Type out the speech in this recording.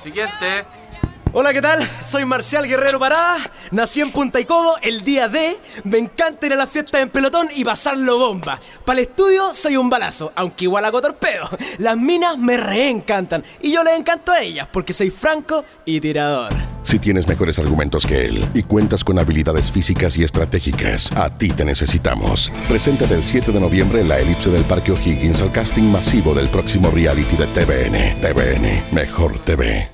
Siguiente. Hola, ¿qué tal? Soy Marcial Guerrero Parada, nací en Punta Icodo el día de... Me encanta ir a las fiestas en pelotón y pasarlo bomba. Para el estudio soy un balazo, aunque igual hago torpedo. Las minas me reencantan y yo les encanto a ellas porque soy franco y tirador. Si tienes mejores argumentos que él y cuentas con habilidades físicas y estratégicas, a ti te necesitamos. Preséntate el 7 de noviembre en la elipse del Parque O'Higgins al casting masivo del próximo reality de TVN. TVN, Mejor TV.